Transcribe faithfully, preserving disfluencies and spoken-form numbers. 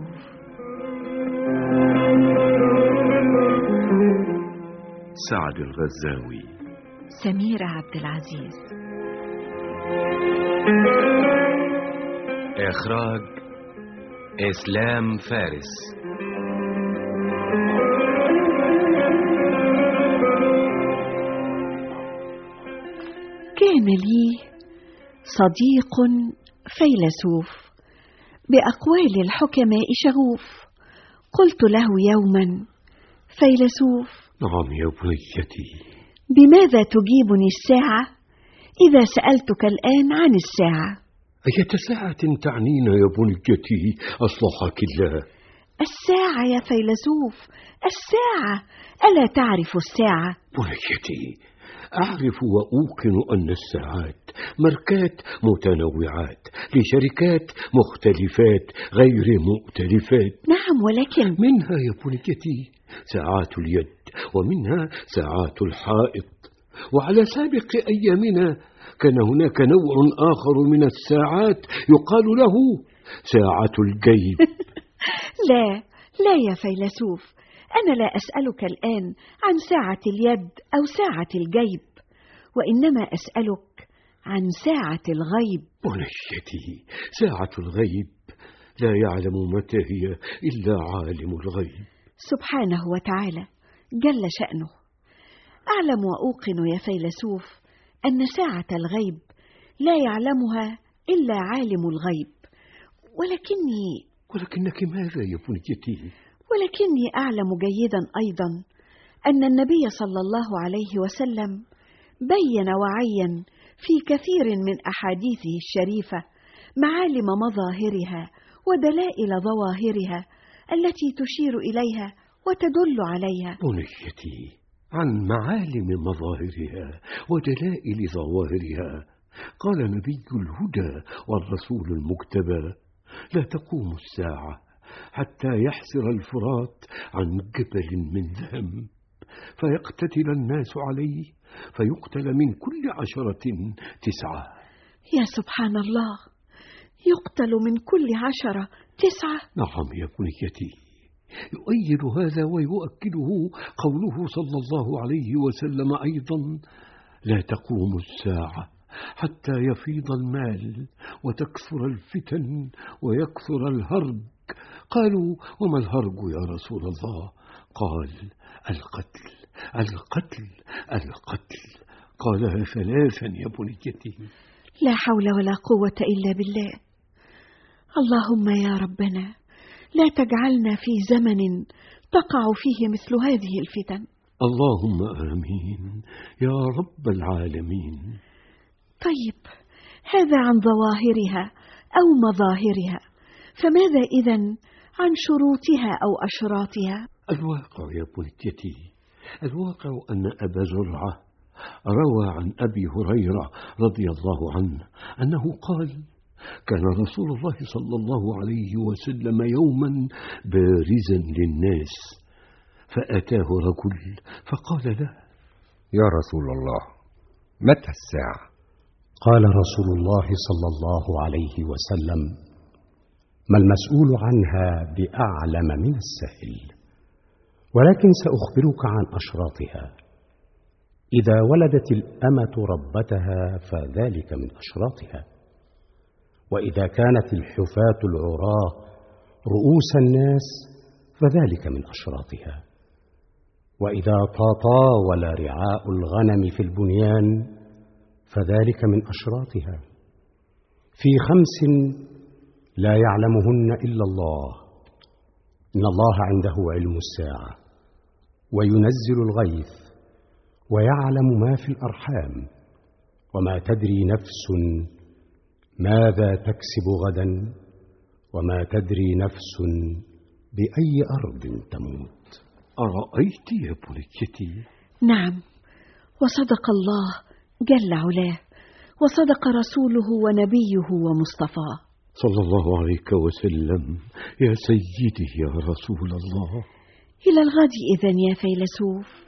فيلسوف. سعد الغزاوي. سميرة عبد العزيز. إخراج إسلام فارس. كان لي صديق فيلسوف بأقوال الحكماء شغوف. قلت له يوما: فيلسوف. نعم يا بنيتي. بماذا تجيبني الساعة إذا سألتك الآن عن الساعة؟ أية ساعة تعنين يا بنيتي أصلحك الله؟ الساعة يا فيلسوف، الساعة. ألا تعرف الساعة؟ بنيتي، أعرف وأوقن أن الساعات ماركات متنوعات لشركات مختلفات غير مؤتلفات. نعم، ولكن منها يا بنيتي ساعات اليد، ومنها ساعات الحائط. وعلى سابق أيامنا كان هناك نوع آخر من الساعات يقال له ساعة الجيب. لا لا يا فيلسوف، أنا لا أسألك الآن عن ساعة اليد أو ساعة الجيب، وإنما أسألك عن ساعة الغيب. بنيتي، ساعة الغيب لا يعلم متى هي إلا عالم الغيب سبحانه وتعالى جل شأنه. أعلم وأوقن يا فيلسوف أن ساعة الغيب لا يعلمها إلا عالم الغيب، ولكني ولكنك ماذا يا بنيتي؟ ولكني أعلم جيدا أيضا أن النبي صلى الله عليه وسلم بين وعين في كثير من أحاديثه الشريفة معالم مظاهرها ودلائل ظواهرها التي تشير إليها وتدل عليها. بنيتي، عن معالم مظاهرها ودلائل ظواهرها قال نبي الهدى والرسول المجتبى: لا تقوم الساعة حتى يحسر الفرات عن جبل من ذهب فيقتتل الناس عليه فيقتل من كل عشرة تسعة. يا سبحان الله، يقتل من كل عشرة تسعة؟ نعم يا بنيتي. يؤيد هذا ويؤكده قوله صلى الله عليه وسلم أيضا: لا تقوم الساعة حتى يفيض المال وتكثر الفتن ويكثر الهرج. قالوا: وما الهرج يا رسول الله؟ قال: القتل القتل القتل. قالها ثلاثا يا بنيتي. لا حول ولا قوة إلا بالله. اللهم يا ربنا لا تجعلنا في زمن تقع فيه مثل هذه الفتن. اللهم آمين يا رب العالمين. طيب، هذا عن ظواهرها أو مظاهرها، فماذا إذن عن شروطها أو أشراطها؟ الواقع يا بنيتي، الواقع أن أبا زرعة روى عن أبي هريرة رضي الله عنه أنه قال: كان رسول الله صلى الله عليه وسلم يوما بارزا للناس، فأتاه رجل فقال له: يا رسول الله، متى الساعة؟ قال رسول الله صلى الله عليه وسلم: ما المسؤول عنها بأعلم من السائل، ولكن سأخبرك عن أشراطها. إذا ولدت الأمة ربتها فذلك من أشراطها، وإذا كانت الحفاة العراة رؤوس الناس فذلك من أشراطها، وإذا تطاول رعاء الغنم في البنيان فذلك من أشراطها. في خمس لا يعلمهن إلا الله: إن الله عنده علم الساعة، وينزل الغيث، ويعلم ما في الأرحام، وما تدري نفس ماذا تكسب غدا، وما تدري نفس بأي أرض تموت. أرأيت يا بنيتي؟ نعم، وصدق الله جل علاه، وصدق رسوله ونبيه ومصطفاه صلى الله عليك وسلم. يا سيدي يا رسول الله. إلى الغد إذن يا فيلسوف.